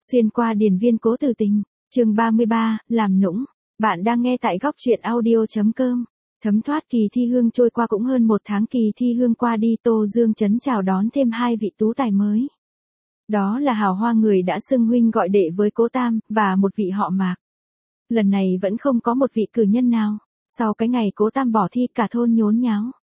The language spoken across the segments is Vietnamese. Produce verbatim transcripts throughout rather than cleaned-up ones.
Xuyên qua điền viên cố Từ Tình, chương ba mươi ba, làm nũng. Bạn đang nghe tại góc truyện audio.com. Thấm thoát kỳ thi hương trôi qua cũng hơn một tháng, kỳ thi hương qua đi, Tô Dương Trấn chào đón thêm hai vị tú tài mới. Đó là hào hoa người đã xưng huynh gọi đệ với Cố Tam, và một vị họ Mạc. Lần này vẫn không có một vị cử nhân nào. Sau cái ngày Cố Tam bỏ thi, cả thôn nhốn nháo.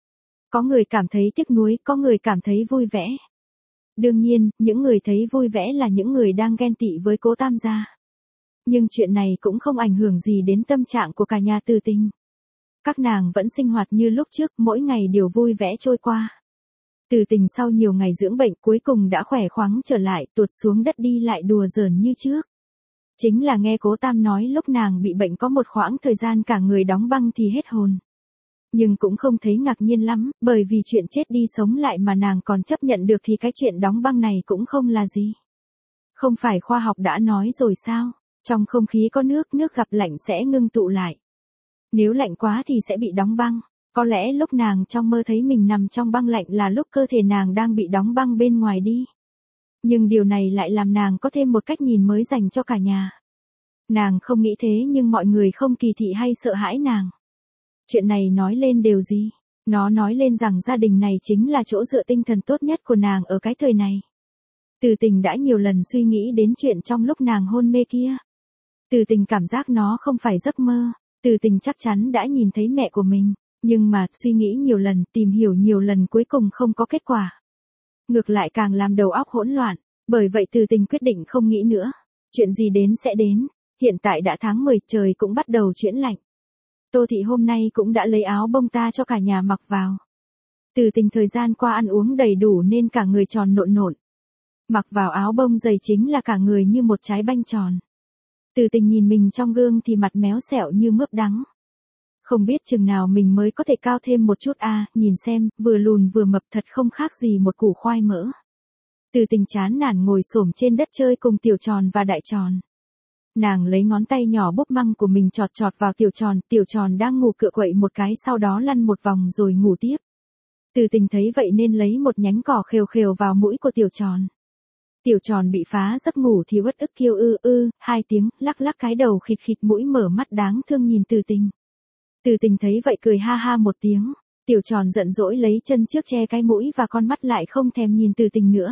Có người cảm thấy tiếc nuối, có người cảm thấy vui vẻ. Đương nhiên, những người thấy vui vẻ là những người đang ghen tị với Cố Tam gia. Nhưng chuyện này cũng không ảnh hưởng gì đến tâm trạng của cả nhà Từ Tình. Các nàng vẫn sinh hoạt như lúc trước, mỗi ngày đều vui vẻ trôi qua. Từ Tình sau nhiều ngày dưỡng bệnh cuối cùng đã khỏe khoắn trở lại, tuột xuống đất đi lại đùa giỡn như trước. Chính là nghe Cố Tam nói lúc nàng bị bệnh có một khoảng thời gian cả người đóng băng thì hết hồn. Nhưng cũng không thấy ngạc nhiên lắm, bởi vì chuyện chết đi sống lại mà nàng còn chấp nhận được thì cái chuyện đóng băng này cũng không là gì. Không phải khoa học đã nói rồi sao, trong không khí có nước, nước gặp lạnh sẽ ngưng tụ lại. Nếu lạnh quá thì sẽ bị đóng băng, có lẽ lúc nàng trong mơ thấy mình nằm trong băng lạnh là lúc cơ thể nàng đang bị đóng băng bên ngoài đi. Nhưng điều này lại làm nàng có thêm một cách nhìn mới dành cho cả nhà. Nàng không nghĩ thế nhưng mọi người không kỳ thị hay sợ hãi nàng. Chuyện này nói lên điều gì? Nó nói lên rằng gia đình này chính là chỗ dựa tinh thần tốt nhất của nàng ở cái thời này. Từ Tình đã nhiều lần suy nghĩ đến chuyện trong lúc nàng hôn mê kia. Từ Tình cảm giác nó không phải giấc mơ. Từ Tình chắc chắn đã nhìn thấy mẹ của mình, nhưng mà suy nghĩ nhiều lần, tìm hiểu nhiều lần cuối cùng không có kết quả. Ngược lại càng làm đầu óc hỗn loạn, bởi vậy Từ Tình quyết định không nghĩ nữa. Chuyện gì đến sẽ đến, hiện tại đã tháng mười, trời cũng bắt đầu chuyển lạnh. Tô Thị hôm nay cũng đã lấy áo bông ta cho cả nhà mặc vào. Từ Tình thời gian qua ăn uống đầy đủ nên cả người tròn nộn nộn. Mặc vào áo bông dày chính là cả người như một trái banh tròn. Từ Tình nhìn mình trong gương thì mặt méo xẹo như mướp đắng. Không biết chừng nào mình mới có thể cao thêm một chút a, à, nhìn xem, vừa lùn vừa mập thật không khác gì một củ khoai mỡ. Từ Tình chán nản ngồi xổm trên đất chơi cùng Tiểu Tròn và Đại Tròn. Nàng lấy ngón tay nhỏ búp măng của mình chọt chọt vào Tiểu Tròn, Tiểu Tròn đang ngủ cựa quậy một cái sau đó lăn một vòng rồi ngủ tiếp. Từ Tình thấy vậy nên lấy một nhánh cỏ khều khều vào mũi của Tiểu Tròn. Tiểu Tròn bị phá giấc ngủ thì uất ức kêu ư ư, hai tiếng, lắc lắc cái đầu khịt khịt mũi mở mắt đáng thương nhìn Từ Tình. Từ Tình thấy vậy cười ha ha một tiếng, Tiểu Tròn giận dỗi lấy chân trước che cái mũi và con mắt lại không thèm nhìn Từ Tình nữa.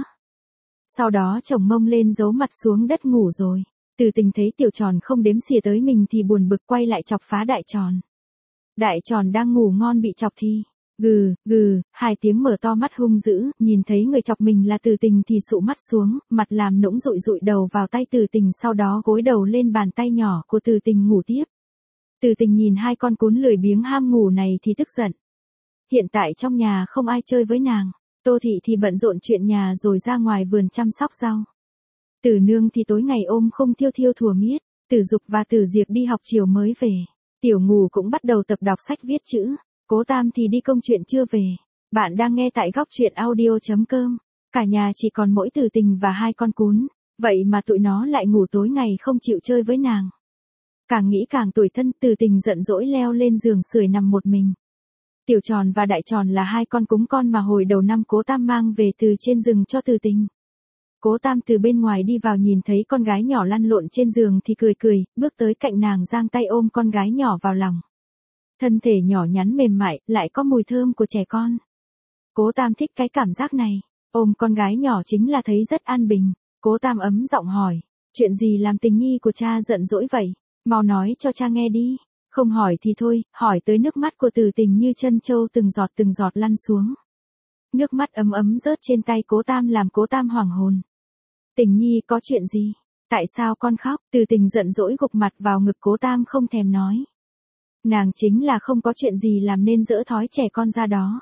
Sau đó chồng mông lên giấu mặt xuống đất ngủ rồi. Từ Tình thấy Tiểu Tròn không đếm xỉa tới mình thì buồn bực quay lại chọc phá Đại Tròn. Đại Tròn đang ngủ ngon bị chọc thì, gừ, gừ, hai tiếng mở to mắt hung dữ, nhìn thấy người chọc mình là Từ Tình thì sụ mắt xuống, mặt làm nũng dụi dụi đầu vào tay Từ Tình sau đó gối đầu lên bàn tay nhỏ của Từ Tình ngủ tiếp. Từ Tình nhìn hai con cún lười biếng ham ngủ này thì tức giận. Hiện tại trong nhà không ai chơi với nàng, Tô Thị thì bận rộn chuyện nhà rồi ra ngoài vườn chăm sóc rau. Tử Nương thì tối ngày ôm không thiêu thiêu thùa miết, Tử Dục và Tử Diệp đi học chiều mới về, Tiểu Ngù cũng bắt đầu tập đọc sách viết chữ, Cố Tam thì đi công chuyện chưa về. Bạn đang nghe tại góc truyện audio.com, cả nhà chỉ còn mỗi Từ Tình và hai con cún, vậy mà tụi nó lại ngủ tối ngày không chịu chơi với nàng. Càng nghĩ càng tủi thân, Từ Tình giận dỗi leo lên giường sưởi nằm một mình. Tiểu Tròn và Đại Tròn là hai con cúng con mà hồi đầu năm Cố Tam mang về từ trên rừng cho Từ Tình. Cố Tam từ bên ngoài đi vào nhìn thấy con gái nhỏ lăn lộn trên giường thì cười cười, bước tới cạnh nàng giang tay ôm con gái nhỏ vào lòng. Thân thể nhỏ nhắn mềm mại, lại có mùi thơm của trẻ con. Cố Tam thích cái cảm giác này, ôm con gái nhỏ chính là thấy rất an bình. Cố Tam ấm giọng hỏi, chuyện gì làm Tình nhi của cha giận dỗi vậy, mau nói cho cha nghe đi, không hỏi thì thôi, hỏi tới nước mắt của Từ Tình như chân trâu từng giọt từng giọt lăn xuống. Nước mắt ấm ấm rớt trên tay Cố Tam làm Cố Tam hoảng hồn. Tình nhi có chuyện gì? Tại sao con khóc? Từ Tình giận dỗi gục mặt vào ngực Cố Tam không thèm nói. Nàng chính là không có chuyện gì làm nên dỡ thói trẻ con ra đó.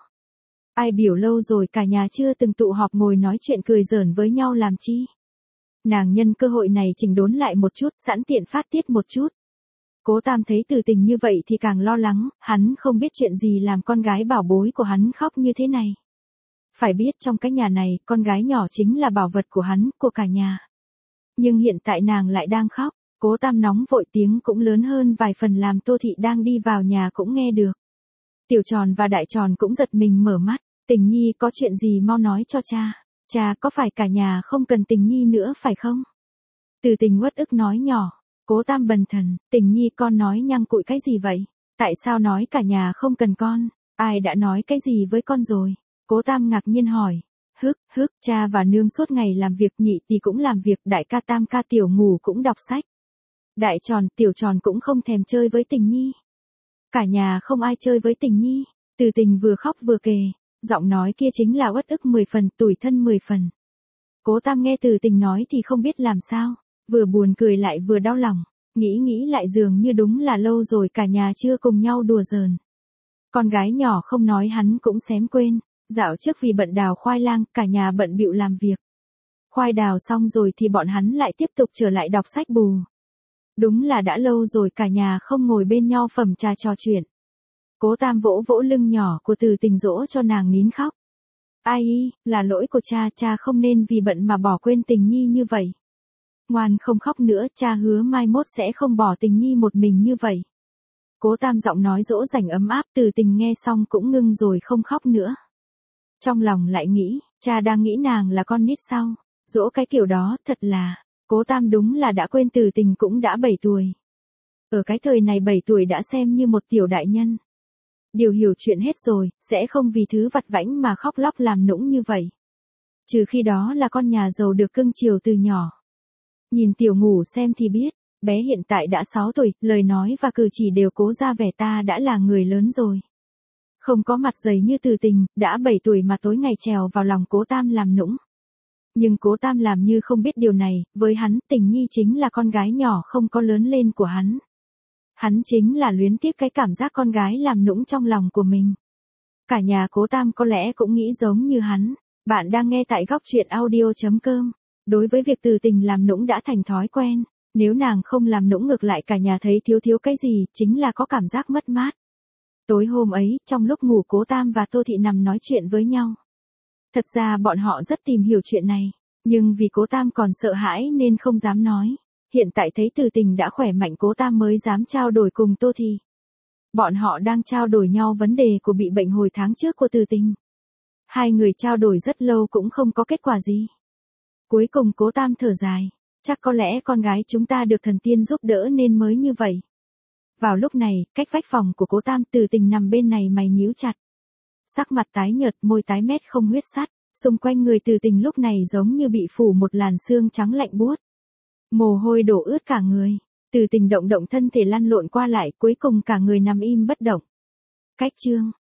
Ai biểu lâu rồi cả nhà chưa từng tụ họp ngồi nói chuyện cười giỡn với nhau làm chi. Nàng nhân cơ hội này chỉnh đốn lại một chút, sẵn tiện phát tiết một chút. Cố Tam thấy Từ Tình như vậy thì càng lo lắng, hắn không biết chuyện gì làm con gái bảo bối của hắn khóc như thế này. Phải biết trong cái nhà này, con gái nhỏ chính là bảo vật của hắn, của cả nhà. Nhưng hiện tại nàng lại đang khóc, Cố Tam nóng vội tiếng cũng lớn hơn vài phần làm Tô Thị đang đi vào nhà cũng nghe được. Tiểu Tròn và Đại Tròn cũng giật mình mở mắt, Tình nhi có chuyện gì mau nói cho cha, cha có phải cả nhà không cần Tình nhi nữa phải không? Từ Tình uất ức nói nhỏ. Cố Tam bần thần, Tình nhi con nói nhăng cụi cái gì vậy? Tại sao nói cả nhà không cần con? Ai đã nói cái gì với con rồi? Cố Tam ngạc nhiên hỏi. Hức, hức, cha và nương suốt ngày làm việc, nhị tỷ cũng làm việc, đại ca Tam ca tiểu ngủ cũng đọc sách. Đại tròn, tiểu tròn cũng không thèm chơi với Tình nhi. Cả nhà không ai chơi với Tình nhi. Từ Tình vừa khóc vừa kể, giọng nói kia chính là uất ức mười phần, tủi thân mười phần. Cố Tam nghe Từ Tình nói thì không biết làm sao, vừa buồn cười lại vừa đau lòng, nghĩ nghĩ lại dường như đúng là lâu rồi cả nhà chưa cùng nhau đùa giỡn. Con gái nhỏ không nói hắn cũng xém quên, dạo trước vì bận đào khoai lang, cả nhà bận bịu làm việc. Khoai đào xong rồi thì bọn hắn lại tiếp tục trở lại đọc sách bù. Đúng là đã lâu rồi cả nhà không ngồi bên nhau phẩm trà trò chuyện. Cố Tam vỗ vỗ lưng nhỏ của Từ Tình dỗ cho nàng nín khóc. Ai y, là lỗi của cha, cha không nên vì bận mà bỏ quên Tình nhi như vậy. Ngoan không khóc nữa, cha hứa mai mốt sẽ không bỏ Tình nhi một mình như vậy. Cố Tam giọng nói dỗ dành ấm áp. Từ Tình nghe xong cũng ngưng rồi không khóc nữa. Trong lòng lại nghĩ, cha đang nghĩ nàng là con nít sao, dỗ cái kiểu đó, thật là, Cố Tam đúng là đã quên Từ Tình cũng đã bảy tuổi. Ở cái thời này bảy tuổi đã xem như một tiểu đại nhân. Điều hiểu chuyện hết rồi, sẽ không vì thứ vặt vãnh mà khóc lóc làm nũng như vậy. Trừ khi đó là con nhà giàu được cưng chiều từ nhỏ. Nhìn tiểu ngủ xem thì biết, bé hiện tại đã sáu tuổi, lời nói và cử chỉ đều cố ra vẻ ta đã là người lớn rồi. Không có mặt dày như Từ Tình, đã bảy tuổi mà tối ngày trèo vào lòng Cố Tam làm nũng. Nhưng Cố Tam làm như không biết điều này, với hắn, Tình nhi chính là con gái nhỏ không có lớn lên của hắn. Hắn chính là luyến tiếc cái cảm giác con gái làm nũng trong lòng của mình. Cả nhà Cố Tam có lẽ cũng nghĩ giống như hắn. Bạn đang nghe tại góc truyện audio chấm com. Đối với việc Từ Tình làm nũng đã thành thói quen. Nếu nàng không làm nũng ngược lại cả nhà thấy thiếu thiếu cái gì, chính là có cảm giác mất mát. Tối hôm ấy, trong lúc ngủ Cố Tam và Tô Thị nằm nói chuyện với nhau. Thật ra bọn họ rất tìm hiểu chuyện này, nhưng vì Cố Tam còn sợ hãi nên không dám nói. Hiện tại thấy Từ Tình đã khỏe mạnh Cố Tam mới dám trao đổi cùng Tô Thị. Bọn họ đang trao đổi nhau vấn đề của bị bệnh hồi tháng trước của Từ Tình. Hai người trao đổi rất lâu cũng không có kết quả gì. Cuối cùng Cố Tam thở dài, chắc có lẽ con gái chúng ta được thần tiên giúp đỡ nên mới như vậy. Vào lúc này, cách vách phòng của Cố Tam, Từ Tình nằm bên này mày nhíu chặt. Sắc mặt tái nhợt, môi tái mét không huyết sắt, xung quanh người Từ Tình lúc này giống như bị phủ một làn sương trắng lạnh buốt. Mồ hôi đổ ướt cả người, Từ Tình động động thân thể lăn lộn qua lại, cuối cùng cả người nằm im bất động. Cách chương